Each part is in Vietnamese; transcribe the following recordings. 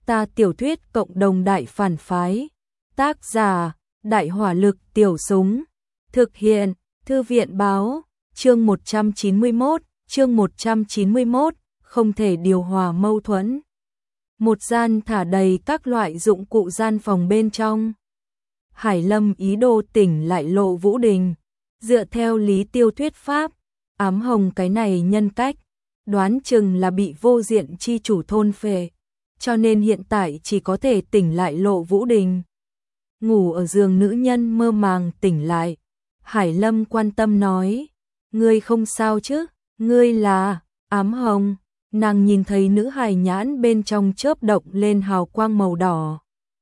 Ta tiểu thuyết cộng đồng đại phản phái. Tác giả, Đại hỏa lực tiểu súng. Thực hiện, Thư viện báo, chương 191, không thể điều hòa mâu thuẫn. Một gian thả đầy các loại dụng cụ gian phòng bên trong. Hải Lâm ý đồ tỉnh lại Lộ Vũ Đình. Dựa theo Lý Tiêu thuyết pháp, Ám Hồng cái này nhân cách, đoán chừng là bị vô diện chi chủ thôn phệ, cho nên hiện tại chỉ có thể tỉnh lại Lộ Vũ Đình. Ngủ ở giường nữ nhân mơ màng tỉnh lại. Hải Lâm quan tâm nói, ngươi không sao chứ, ngươi là Ám Hồng. Nàng nhìn thấy nữ hài nhãn bên trong chớp động lên hào quang màu đỏ.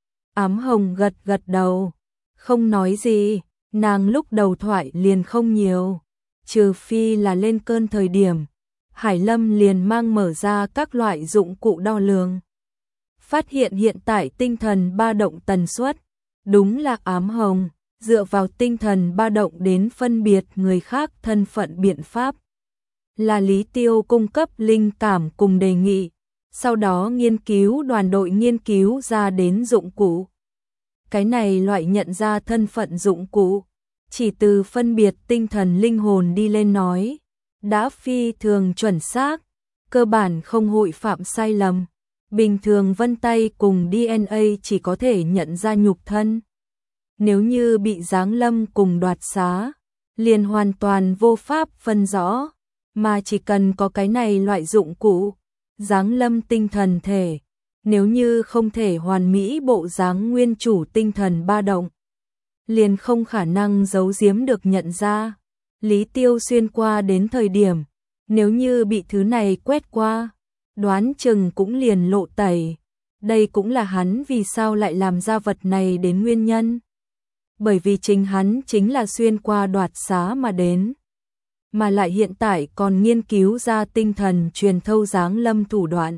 Ám Hồng gật gật đầu, không nói gì, nàng lúc đầu thoại liền không nhiều, trừ phi là lên cơn thời điểm. Hải Lâm liền mang mở ra các loại dụng cụ đo lường. Phát hiện hiện tại tinh thần ba động tần suất, đúng là Ám Hồng, dựa vào tinh thần ba động đến phân biệt người khác thân phận biện pháp. Là Lý Tiêu cung cấp linh cảm cùng đề nghị, sau đó nghiên cứu đoàn đội nghiên cứu ra đến dụng cụ. Cái này loại nhận ra thân phận dụng cụ, chỉ từ phân biệt tinh thần linh hồn đi lên nói, đã phi thường chuẩn xác, cơ bản không hội phạm sai lầm. Bình thường vân tay cùng DNA chỉ có thể nhận ra nhục thân. Nếu như bị giáng lâm cùng đoạt xá, liền hoàn toàn vô pháp phân rõ, mà chỉ cần có cái này loại dụng cụ, giáng lâm tinh thần thể, nếu như không thể hoàn mỹ bộ dáng nguyên chủ tinh thần ba động, liền không khả năng giấu giếm được nhận ra. Lý Tiêu xuyên qua đến thời điểm, nếu như bị thứ này quét qua, đoán chừng cũng liền lộ tẩy. Đây cũng là hắn vì sao lại làm ra vật này đến nguyên nhân. Bởi vì chính hắn chính là xuyên qua đoạt xá mà đến, mà lại hiện tại còn nghiên cứu ra tinh thần truyền thâu giáng lâm thủ đoạn.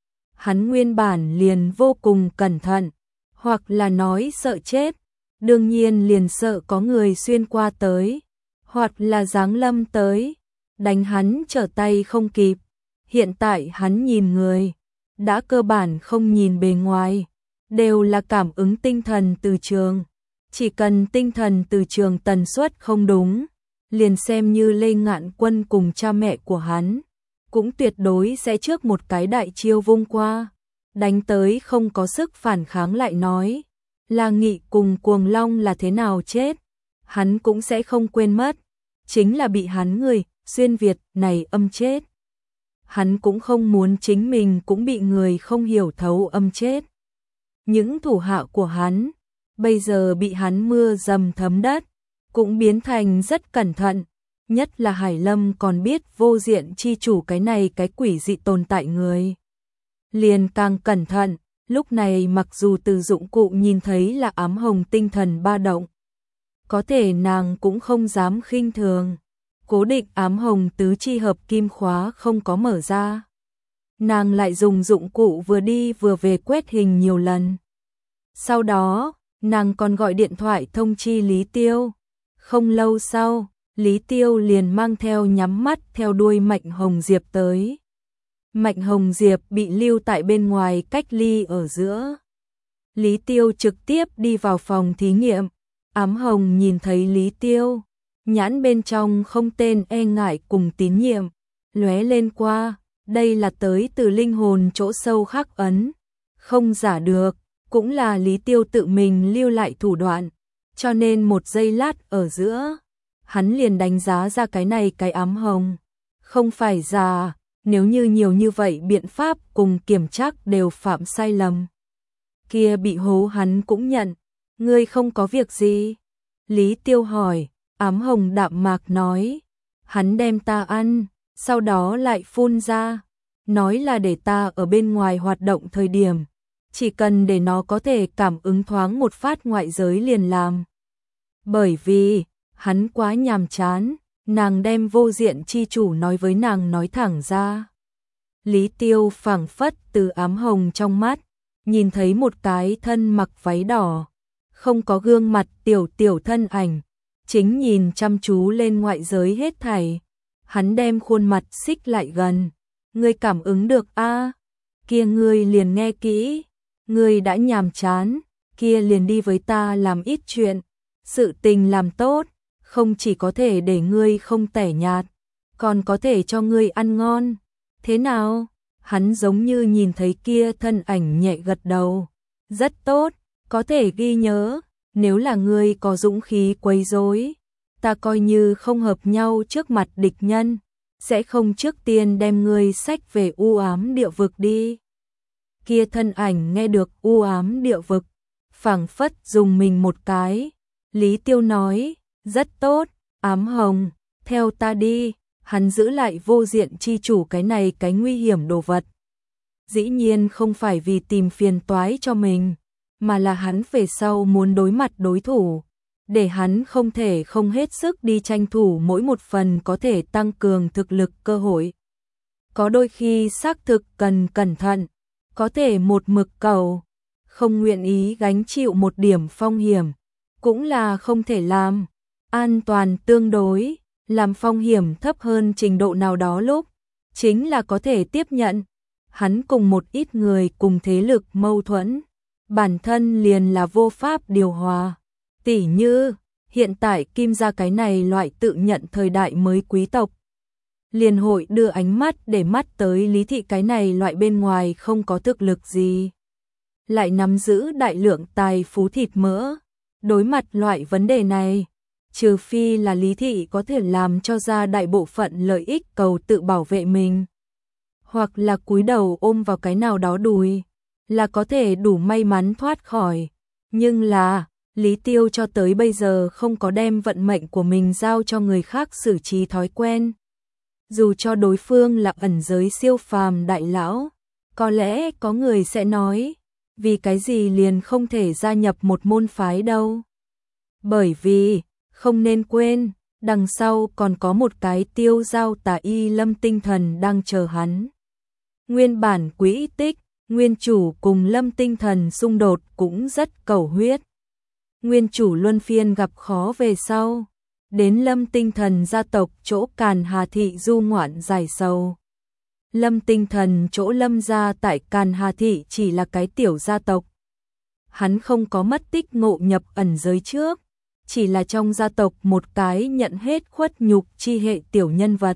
Hắn nguyên bản liền vô cùng cẩn thận, hoặc là nói sợ chết, đương nhiên liền sợ có người xuyên qua tới, hoặc là giáng lâm tới, đánh hắn trở tay không kịp. Hiện tại hắn nhìn người, đã cơ bản không nhìn bề ngoài, đều là cảm ứng tinh thần từ trường. Chỉ cần tinh thần từ trường tần suất không đúng, liền xem như Lê Ngạn Quân cùng cha mẹ của hắn, cũng tuyệt đối sẽ trước một cái đại chiêu vung qua, đánh tới không có sức phản kháng lại nói, La Nghị cùng Cuồng Long là thế nào chết, hắn cũng sẽ không quên mất, chính là bị hắn người xuyên Việt này âm chết. Hắn cũng không muốn chính mình cũng bị người không hiểu thấu âm chết. Những thủ hạ của hắn, bây giờ bị hắn mưa dầm thấm đất, cũng biến thành rất cẩn thận, nhất là Hải Lâm còn biết vô diện chi chủ cái này cái quỷ dị tồn tại người. Liền càng cẩn thận, lúc này mặc dù từ dụng cụ nhìn thấy là Ám Hồng tinh thần ba động, có thể nàng cũng không dám khinh thường. Cố định Ám Hồng tứ chi hợp kim khóa không có mở ra. Nàng lại dùng dụng cụ vừa đi vừa về quét hình nhiều lần. Sau đó, nàng còn gọi điện thoại thông chi Lý Tiêu. Không lâu sau, Lý Tiêu liền mang theo nhắm mắt theo đuôi Mạnh Hồng Diệp tới. Mạnh Hồng Diệp bị lưu tại bên ngoài cách ly ở giữa. Lý Tiêu trực tiếp đi vào phòng thí nghiệm. Ám Hồng nhìn thấy Lý Tiêu, nhãn bên trong không tên e ngại cùng tín nhiệm, lóe lên qua, đây là tới từ linh hồn chỗ sâu khắc ấn, không giả được, cũng là Lý Tiêu tự mình lưu lại thủ đoạn, cho nên một giây lát ở giữa, hắn liền đánh giá ra cái này cái Ám Hồng, không phải già, nếu như nhiều như vậy biện pháp cùng kiểm trắc đều phạm sai lầm. Kia bị hố hắn cũng nhận, ngươi không có việc gì? Lý Tiêu hỏi. Ám Hồng đạm mạc nói, hắn đem ta ăn, sau đó lại phun ra, nói là để ta ở bên ngoài hoạt động thời điểm, chỉ cần để nó có thể cảm ứng thoáng một phát ngoại giới liền làm. Bởi vì, hắn quá nhàm chán, nàng đem vô diện chi chủ nói với nàng nói thẳng ra. Lý Tiêu phảng phất từ Ám Hồng trong mắt, nhìn thấy một cái thân mặc váy đỏ, không có gương mặt tiểu thân ảnh. Chính nhìn chăm chú lên ngoại giới hết thảy, hắn đem khuôn mặt xích lại gần, ngươi cảm ứng được a? Kia ngươi liền nghe kỹ, Ngươi đã nhàm chán, kia liền đi với ta làm ít chuyện, sự tình làm tốt, không chỉ có thể để ngươi không tẻ nhạt, còn có thể cho ngươi ăn ngon. Thế nào? Hắn giống như nhìn thấy kia thân ảnh nhẹ gật đầu. Rất tốt, có thể ghi nhớ, nếu là ngươi có dũng khí quấy rối, ta coi như không hợp nhau trước mặt địch nhân, sẽ không trước tiên đem ngươi xách về u ám địa vực đi. Kia thân ảnh nghe được u ám địa vực, phảng phất dùng mình một cái. Lý Tiêu nói, rất tốt, Ám Hồng, theo ta đi. Hắn giữ lại vô diện chi chủ cái này cái nguy hiểm đồ vật. Dĩ nhiên không phải vì tìm phiền toái cho mình, mà là hắn về sau muốn đối mặt đối thủ, để hắn không thể không hết sức đi tranh thủ mỗi một phần có thể tăng cường thực lực cơ hội. Có đôi khi xác thực cần cẩn thận, có thể một mực cầu, không nguyện ý gánh chịu một điểm phong hiểm, cũng là không thể làm. An toàn tương đối, làm phong hiểm thấp hơn trình độ nào đó lúc, chính là có thể tiếp nhận. Hắn cùng một ít người cùng thế lực mâu thuẫn, bản thân liền là vô pháp điều hòa. Tỉ như, hiện tại Kim gia cái này loại tự nhận thời đại mới quý tộc. Liền hội đưa ánh mắt để mắt tới Lý thị cái này loại bên ngoài không có thực lực gì, lại nắm giữ đại lượng tài phú thịt mỡ. Đối mặt loại vấn đề này, trừ phi là Lý thị có thể làm cho ra đại bộ phận lợi ích cầu tự bảo vệ mình, hoặc là cúi đầu ôm vào cái nào đó đùi, là có thể đủ may mắn thoát khỏi. Nhưng là, Lý Tiêu cho tới bây giờ không có đem vận mệnh của mình giao cho người khác xử trí thói quen. Dù cho đối phương là ẩn giới siêu phàm đại lão, có lẽ có người sẽ nói, vì cái gì liền không thể gia nhập một môn phái đâu. Bởi vì, không nên quên, đằng sau còn có một cái tiêu giao tà y Lâm Tinh Thần đang chờ hắn. Nguyên bản quỹ tích, nguyên chủ cùng Lâm Tinh Thần xung đột cũng rất cầu huyết. Nguyên chủ luân phiên gặp khó về sau, đến Lâm Tinh Thần gia tộc chỗ Càn Hà Thị du ngoạn giải sầu. Lâm Tinh Thần chỗ Lâm gia tại Càn Hà Thị chỉ là cái tiểu gia tộc. Hắn không có mất tích ngộ nhập ẩn giới trước, chỉ là trong gia tộc một cái nhận hết khuất nhục chi hệ tiểu nhân vật.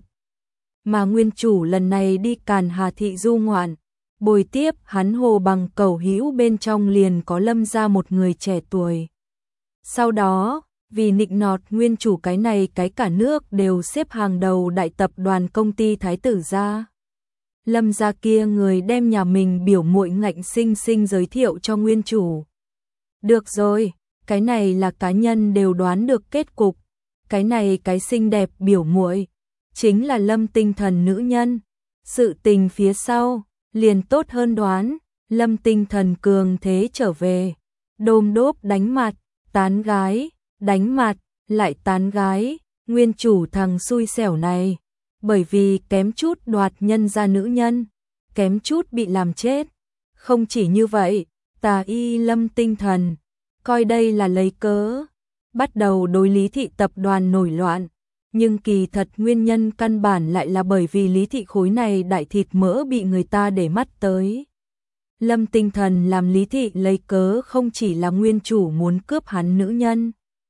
Mà nguyên chủ lần này đi Càn Hà Thị du ngoạn, bồi tiếp hắn hồ bằng cầu hữu bên trong liền có Lâm gia một người trẻ tuổi. Sau đó, vì nịnh nọt nguyên chủ cái này cái cả nước đều xếp hàng đầu đại tập đoàn công ty thái tử gia, Lâm gia kia người đem nhà mình biểu muội ngạnh sinh sinh giới thiệu cho nguyên chủ. Được rồi, cái này là cá nhân đều đoán được kết cục, cái này cái xinh đẹp biểu muội chính là Lâm Tinh Thần nữ nhân. Sự tình phía sau liền tốt hơn đoán, Lâm Tinh Thần cường thế trở về, đôm đốp đánh mặt, tán gái, đánh mặt, lại tán gái. Nguyên chủ thằng xui xẻo này, bởi vì kém chút đoạt nhân gia nữ nhân, kém chút bị làm chết. Không chỉ như vậy, tà y Lâm Tinh Thần coi đây là lấy cớ, bắt đầu đối Lý thị tập đoàn nổi loạn, nhưng kỳ thật nguyên nhân căn bản lại là bởi vì Lý thị khối này đại thịt mỡ bị người ta để mắt tới. Lâm Tinh Thần làm Lý thị lấy cớ không chỉ là nguyên chủ muốn cướp hắn nữ nhân,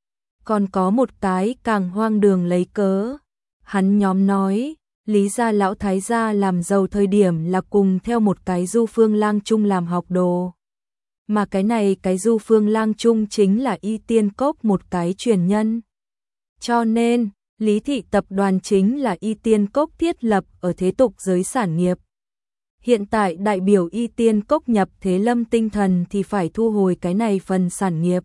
còn có một cái càng hoang đường lấy cớ. Hắn nhóm nói, Lý gia lão thái gia làm giàu thời điểm là cùng theo một cái Du Phương Lang Trung làm học đồ. Mà cái này cái Du Phương Lang Trung chính là Y Tiên Cốc một cái truyền nhân. Cho nên, Lý thị tập đoàn chính là Y Tiên Cốc thiết lập ở thế tục giới sản nghiệp. Hiện tại đại biểu Y Tiên Cốc nhập thế Lâm Tinh Thần thì phải thu hồi cái này phần sản nghiệp.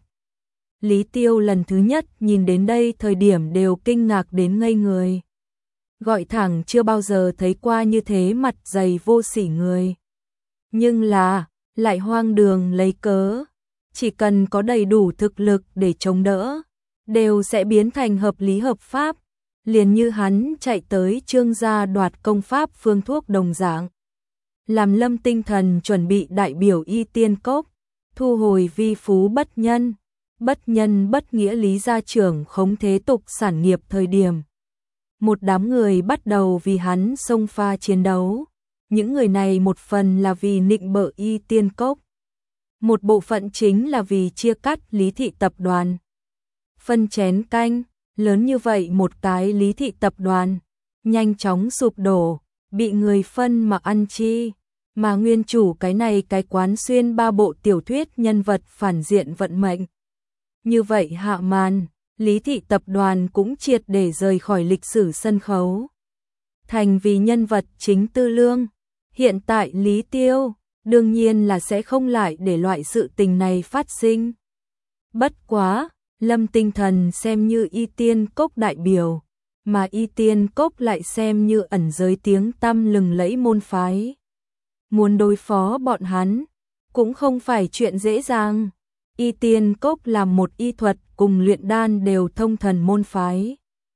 Lý Tiêu lần thứ nhất nhìn đến đây thời điểm đều kinh ngạc đến ngây người. Gọi thẳng chưa bao giờ thấy qua như thế mặt dày vô sỉ người. Nhưng là, lại hoang đường lấy cớ. Chỉ cần có đầy đủ thực lực để chống đỡ, đều sẽ biến thành hợp lý hợp pháp. Liền như hắn chạy tới Trương gia đoạt công pháp phương thuốc đồng dạng. Làm Lâm Tinh Thần chuẩn bị đại biểu Y Tiên Cốc, thu hồi vi phú bất nhân bất nghĩa Lý gia trưởng khống thế tục sản nghiệp thời điểm. Một đám người bắt đầu vì hắn xông pha chiến đấu. Những người này một phần là vì nịnh bợ Y Tiên Cốc, Một bộ phận chính là vì chia cắt Lý Thị tập đoàn. Phân chén canh, lớn như vậy một cái Lý Thị tập đoàn, nhanh chóng sụp đổ, bị người phân mà ăn chi. Mà nguyên chủ cái này cái quán xuyên 3 bộ tiểu thuyết nhân vật phản diện vận mệnh. Như vậy hạ màn, Lý Thị tập đoàn cũng triệt để rời khỏi lịch sử sân khấu. Thành vì nhân vật chính tư lương. Hiện tại Lý Tiêu, đương nhiên là sẽ không lại để loại sự tình này phát sinh. Bất quá, Lâm Tinh Thần xem như Y Tiên Cốc đại biểu, mà Y Tiên Cốc lại xem như ẩn giới tiếng tăm lừng lẫy môn phái. Muốn đối phó bọn hắn, cũng không phải chuyện dễ dàng. Y Tiên Cốc là một y thuật cùng luyện đan đều thông thần môn phái.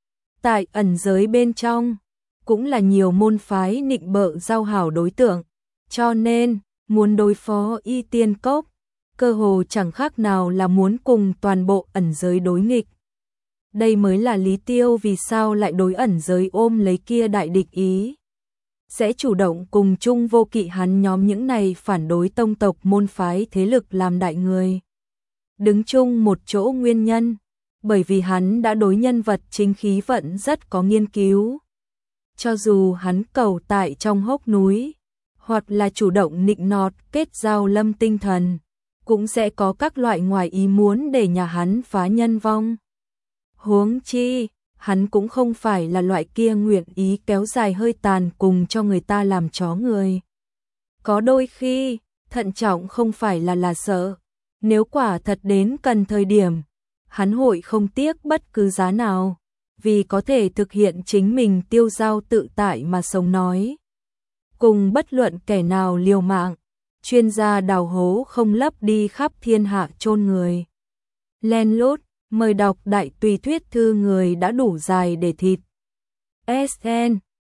Tại ẩn giới bên trong, cũng là nhiều môn phái nịnh bợ giao hảo đối tượng, cho nên, muốn đối phó Y Tiên Cốc, cơ hồ chẳng khác nào là muốn cùng toàn bộ ẩn giới đối nghịch. Đây mới là Lý Tiêu vì sao lại đối ẩn giới ôm lấy kia đại địch ý. Sẽ chủ động cùng chung vô kỵ hắn nhóm những này phản đối tông tộc môn phái thế lực làm đại người. Đứng chung một chỗ nguyên nhân, bởi vì hắn đã đối nhân vật chính khí vận rất có nghiên cứu. Cho dù hắn cầu tại trong hốc núi, hoặc là chủ động nịnh nọt kết giao Lâm Tinh Thần, cũng sẽ có các loại ngoài ý muốn để nhà hắn phá nhân vong. Huống chi, hắn cũng không phải là loại kia nguyện ý kéo dài hơi tàn cùng cho người ta làm chó người. Có đôi khi, thận trọng không phải là sợ, nếu quả thật đến cần thời điểm, hắn hội không tiếc bất cứ giá nào, vì có thể thực hiện chính mình tiêu dao tự tại mà sống nói. Cùng bất luận kẻ nào liều mạng, chuyên gia đào hố không lấp đi khắp thiên hạ chôn người. Len lút, mời đọc đại tùy thuyết thư người đã đủ dài để thịt. SN